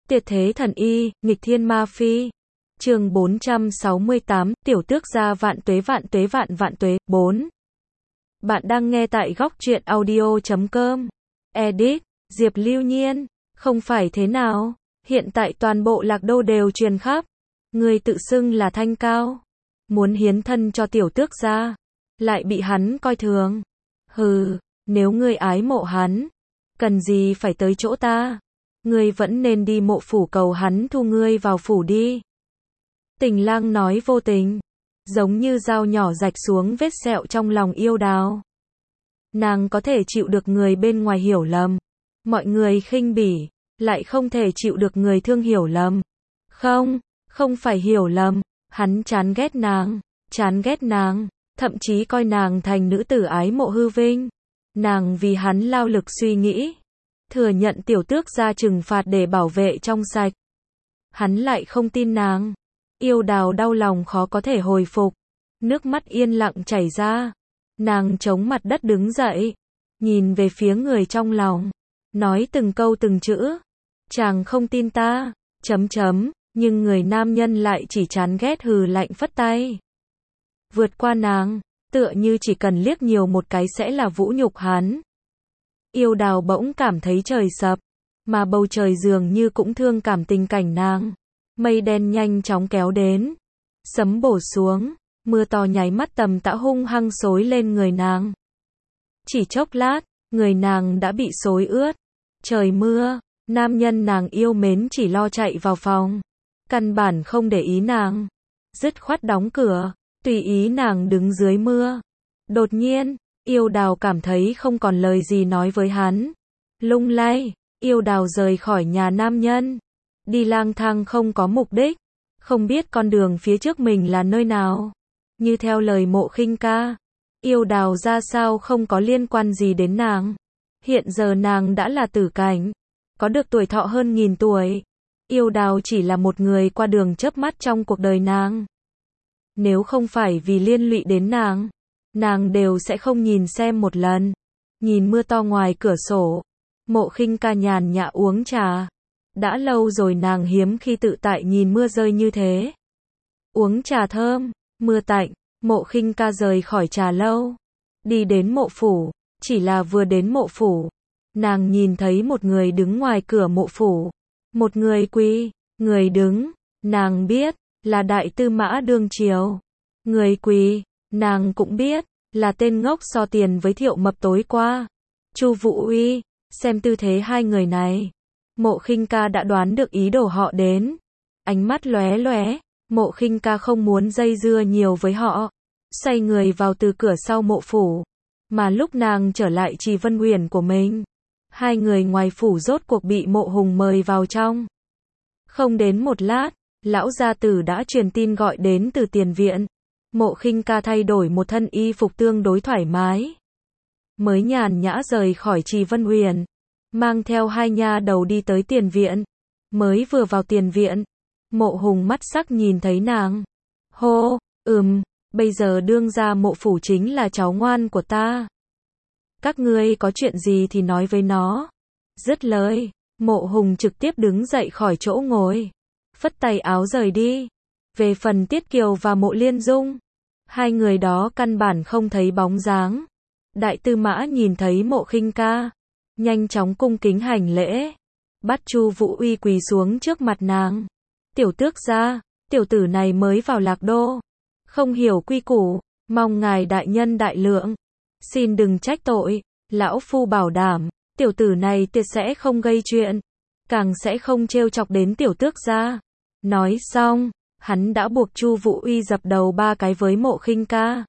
Tuyệt thế thần y, nghịch thiên ma phi. Chương 468, tiểu tước gia vạn tuế vạn tuế vạn vạn tuế. 4. Bạn đang nghe tại góc truyện audio.com. Edit, Diệp Lưu Nhiên. Không phải thế nào, hiện tại toàn bộ Lạc Đô đều truyền khắp. Người tự xưng là Thanh Cao, muốn hiến thân cho tiểu tước gia, lại bị hắn coi thường. Hừ, nếu ngươi ái mộ hắn, cần gì phải tới chỗ ta? Ngươi vẫn nên đi mộ phủ cầu hắn thu ngươi vào phủ đi. Tình Lang nói vô tình, giống như dao nhỏ rạch xuống vết sẹo trong lòng Yêu Đào. Nàng có thể chịu được người bên ngoài hiểu lầm, mọi người khinh bỉ, lại không thể chịu được người thương hiểu lầm. Không phải hiểu lầm, hắn chán ghét nàng, thậm chí coi nàng thành nữ tử ái mộ hư vinh. Nàng vì hắn lao lực suy nghĩ, thừa nhận tiểu tước gia trừng phạt để bảo vệ trong sạch. Hắn lại không tin nàng. Yêu Đào đau lòng khó có thể hồi phục, nước mắt yên lặng chảy ra. Nàng chống mặt đất đứng dậy, nhìn về phía người trong lòng, nói từng câu từng chữ. Chàng không tin ta, nhưng người nam nhân lại chỉ chán ghét hừ lạnh phất tay. Vượt qua nàng, tựa như chỉ cần liếc nhiều một cái sẽ là vũ nhục hắn. Yêu Đào bỗng cảm thấy trời sập, mà bầu trời dường như cũng thương cảm tình cảnh nàng. Mây đen nhanh chóng kéo đến, sấm bổ xuống, mưa to nháy mắt tầm tã hung hăng xối lên người nàng. Chỉ chốc lát, người nàng đã bị xối ướt. Trời mưa, nam nhân nàng yêu mến chỉ lo chạy vào phòng, căn bản không để ý nàng, dứt khoát đóng cửa, tùy ý nàng đứng dưới mưa. Đột nhiên, Yêu Đào cảm thấy không còn lời gì nói với hắn. Lung lay, Yêu Đào rời khỏi nhà nam nhân, đi lang thang không có mục đích, không biết con đường phía trước mình là nơi nào. Như theo lời Mộ Khinh Ca, Yêu Đào ra sao không có liên quan gì đến nàng. Hiện giờ nàng đã là tử cảnh, có được tuổi thọ hơn 1000 tuổi. Yêu Đào chỉ là một người qua đường chớp mắt trong cuộc đời nàng. Nếu không phải vì liên lụy đến nàng đều sẽ không nhìn xem một lần. Nhìn mưa to ngoài cửa sổ, Mộ Khinh Ca nhàn nhã uống trà. Đã lâu rồi nàng hiếm khi tự tại nhìn mưa rơi như thế. Uống trà thơm, mưa tạnh, Mộ Khinh Ca rời khỏi trà lâu, đi đến mộ phủ. Chỉ là vừa đến mộ phủ, nàng nhìn thấy một người đứng ngoài cửa mộ phủ. Một người quỳ, người đứng, nàng biết, là Đại Tư Mã đương triều. Người quỳ, nàng cũng biết, là tên ngốc so tiền với Thiệu Mập tối qua. Chu Vũ Uy. Xem tư thế hai người này, Mộ Khinh Ca đã đoán được ý đồ họ đến. Ánh mắt lóe lóe, Mộ Khinh Ca không muốn dây dưa nhiều với họ, xoay người vào từ cửa sau mộ phủ. Mà lúc nàng trở lại Trì Vân Uyển của mình, hai người ngoài phủ rốt cuộc bị Mộ Hùng mời vào trong. Không đến một lát, lão gia tử đã truyền tin gọi đến từ tiền viện. Mộ Khinh Ca thay đổi một thân y phục tương đối thoải mái, mới nhàn nhã rời khỏi Trì Vân Uyển, mang theo hai nha đầu đi tới tiền viện. Mới vừa vào tiền viện, Mộ Hùng mắt sắc nhìn thấy nàng. Hô, bây giờ đương gia mộ phủ chính là cháu ngoan của ta. Các ngươi có chuyện gì thì nói với nó. Dứt lời, Mộ Hùng trực tiếp đứng dậy khỏi chỗ ngồi, phất tay áo rời đi. Về phần Tiết Kiều và Mộ Liên Dung, hai người đó căn bản không thấy bóng dáng. Đại Tư Mã nhìn thấy Mộ Khinh Ca, nhanh chóng cung kính hành lễ, bắt Chu Vũ Uy quỳ xuống trước mặt nàng. Tiểu tước gia, tiểu tử này mới vào Lạc Đô, không hiểu quy củ, mong ngài đại nhân đại lượng, xin đừng trách tội. Lão phu bảo đảm, tiểu tử này tuyệt sẽ không gây chuyện, càng sẽ không trêu chọc đến tiểu tước gia. Nói xong, hắn đã buộc Chu Vũ Uy dập đầu 3 cái với Mộ Khinh Ca.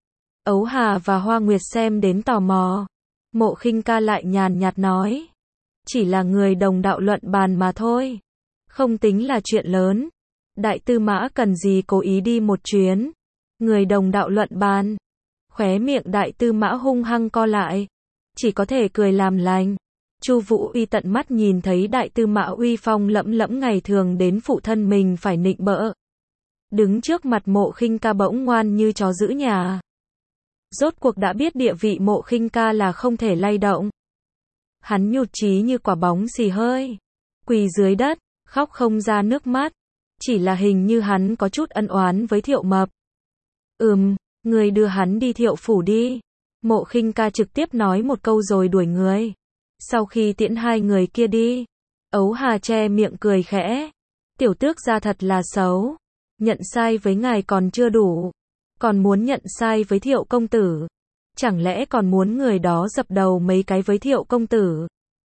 Ấu Hà và Hoa Nguyệt xem đến tò mò. Mộ Khinh Ca lại nhàn nhạt nói, chỉ là người đồng đạo luận bàn mà thôi, không tính là chuyện lớn. Đại Tư Mã cần gì cố ý đi một chuyến. Người đồng đạo luận bàn. Khóe miệng Đại Tư Mã hung hăng co lại, chỉ có thể cười làm lành. Chu Vũ Uy tận mắt nhìn thấy Đại Tư Mã uy phong lẫm lẫm ngày thường đến phụ thân mình phải nịnh bợ, đứng trước mặt Mộ Khinh Ca bỗng ngoan như chó giữ nhà. Rốt cuộc đã biết địa vị Mộ Khinh Ca là không thể lay động. Hắn nhụt chí như quả bóng xì hơi, quỳ dưới đất, khóc không ra nước mắt. Chỉ là hình như hắn có chút ân oán với Thiệu Mập. Người đưa hắn đi Thiệu phủ đi. Mộ Khinh Ca trực tiếp nói một câu rồi đuổi người. Sau khi tiễn hai người kia đi, Ấu Hà che miệng cười khẽ. Tiểu tước gia thật là xấu. Nhận sai với ngài còn chưa đủ, còn muốn nhận sai với Thiệu công tử. Chẳng lẽ còn muốn người đó dập đầu mấy cái với Thiệu công tử?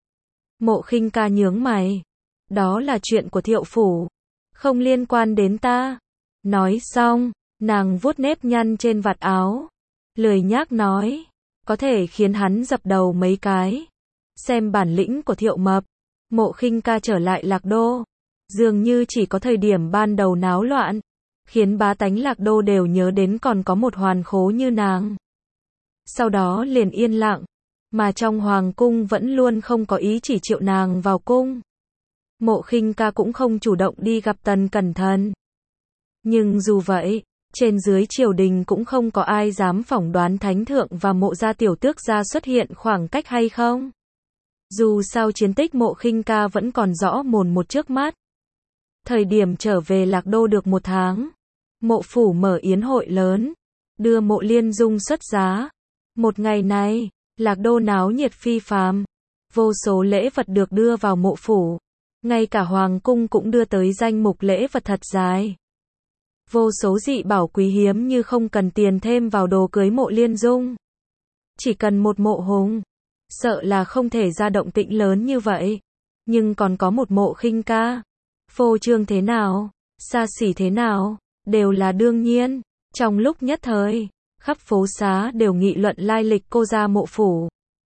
Mộ Khinh Ca nhướng mày. Đó là chuyện của Thiệu phủ, không liên quan đến ta. Nói xong, nàng vuốt nếp nhăn trên vạt áo, lười nhác nói, có thể khiến hắn dập đầu mấy cái. Xem bản lĩnh của Thiệu Mập. Mộ Khinh Ca trở lại Lạc Đô, dường như chỉ có thời điểm ban đầu náo loạn, khiến bá tánh Lạc Đô đều nhớ đến còn có một hoàn khố như nàng. Sau đó liền yên lặng, mà trong hoàng cung vẫn luôn không có ý chỉ triệu nàng vào cung. Mộ Khinh Ca cũng không chủ động đi gặp Tần Cẩn Thận. Nhưng dù vậy, trên dưới triều đình cũng không có ai dám phỏng đoán Thánh Thượng và Mộ gia tiểu tước gia xuất hiện khoảng cách hay không. Dù sao chiến tích Mộ Khinh Ca vẫn còn rõ mồn một trước mắt. Thời điểm trở về Lạc Đô được 1 tháng, Mộ phủ mở yến hội lớn, đưa Mộ Liên Dung xuất giá. Một ngày này, Lạc Đô náo nhiệt phi phàm, vô số lễ vật được đưa vào mộ phủ, ngay cả hoàng cung cũng đưa tới danh mục lễ vật thật dài. Vô số dị bảo quý hiếm như không cần tiền thêm vào đồ cưới Mộ Liên Dung. Chỉ cần một mộ hùng, sợ là không thể ra động tĩnh lớn như vậy. Nhưng còn có một Mộ Khinh Ca, phô trương thế nào, xa xỉ thế nào, đều là đương nhiên. Trong lúc nhất thời, khắp phố xá đều nghị luận lai lịch cô gia Mộ phủ.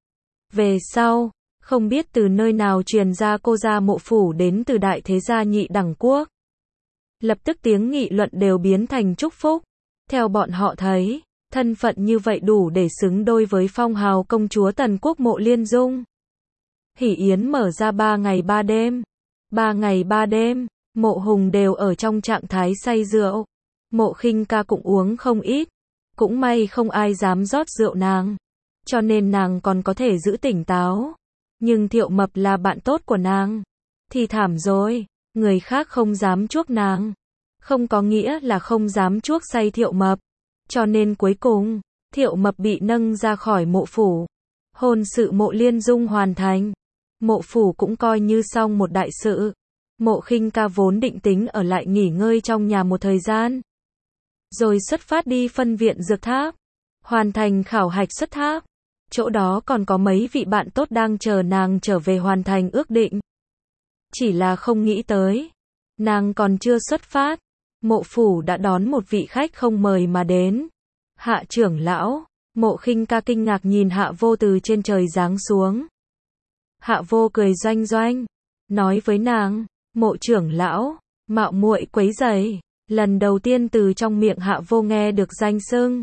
Về sau, không biết từ nơi nào truyền ra cô gia Mộ phủ đến từ đại thế gia nhị đẳng quốc. Lập tức tiếng nghị luận đều biến thành chúc phúc. Theo bọn họ thấy, thân phận như vậy đủ để xứng đôi với phong hào công chúa Tần quốc Mộ Liên Dung. Hỷ yến mở ra 3 ngày 3 đêm. 3 ngày 3 đêm, Mộ Hùng đều ở trong trạng thái say rượu. Mộ Khinh Ca cũng uống không ít. Cũng may không ai dám rót rượu nàng, cho nên nàng còn có thể giữ tỉnh táo. Nhưng Thiệu Mập là bạn tốt của nàng, thì thảm rồi, người khác không dám chuốc nàng, không có nghĩa là không dám chuốc say Thiệu Mập. Cho nên cuối cùng, Thiệu Mập bị nâng ra khỏi mộ phủ. Hôn sự Mộ Liên Dung hoàn thành. Mộ phủ cũng coi như xong một đại sự. Mộ Khinh Ca vốn định tính ở lại nghỉ ngơi trong nhà một thời gian, rồi xuất phát đi phân viện dược tháp, hoàn thành khảo hạch xuất tháp. Chỗ đó còn có mấy vị bạn tốt đang chờ nàng trở về hoàn thành ước định. Chỉ là không nghĩ tới, nàng còn chưa xuất phát, mộ phủ đã đón một vị khách không mời mà đến. Hạ trưởng lão. Mộ Khinh Ca kinh ngạc nhìn Hạ Vô từ trên trời giáng xuống. Hạ Vô cười doanh doanh, nói với nàng, Mộ trưởng lão, mạo muội quấy rầy. Lần đầu tiên từ trong miệng Hạ Vô nghe được danh xưng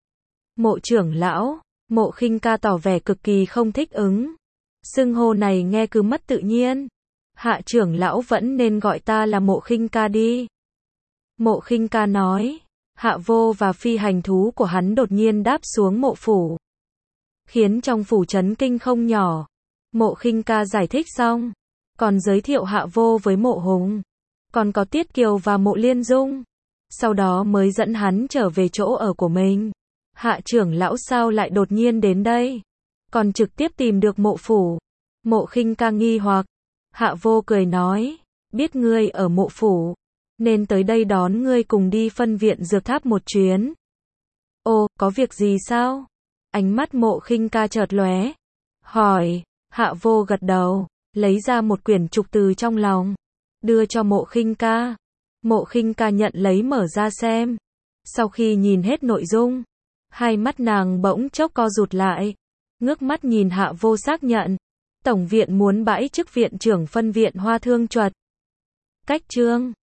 Mộ trưởng lão. Mộ Khinh Ca tỏ vẻ cực kỳ không thích ứng. Xưng hô này nghe cứ mất tự nhiên. Hạ trưởng lão vẫn nên gọi ta là Mộ Khinh Ca đi. Mộ Khinh Ca nói. Hạ Vô và phi hành thú của hắn đột nhiên đáp xuống mộ phủ, khiến trong phủ chấn kinh không nhỏ. Mộ Khinh Ca giải thích xong, còn giới thiệu Hạ Vô với Mộ Hùng, còn có Tiết Kiều và Mộ Liên Dung. Sau đó mới dẫn hắn trở về chỗ ở của mình. Hạ trưởng lão sao lại đột nhiên đến đây? Còn trực tiếp tìm được mộ phủ. Mộ Khinh Ca nghi hoặc. Hạ Vô cười nói, biết ngươi ở mộ phủ, nên tới đây đón ngươi cùng đi phân viện dược tháp một chuyến. Ồ, có việc gì sao? Ánh mắt Mộ Khinh Ca chợt lóe, hỏi. Hạ Vô gật đầu, lấy ra một quyển trục từ trong lòng, đưa cho Mộ Khinh Ca. Mộ Khinh Ca nhận lấy mở ra xem. Sau khi nhìn hết nội dung, hai mắt nàng bỗng chốc co rụt lại, ngước mắt nhìn Hạ Vô xác nhận. Tổng viện muốn bãi chức viện trưởng phân viện Hoa Thương Chuật. Cách chương